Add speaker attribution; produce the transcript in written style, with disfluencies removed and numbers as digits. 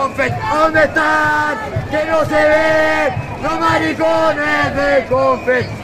Speaker 1: Confet. ¿Dónde están? Que no se ven los maricones de Confet.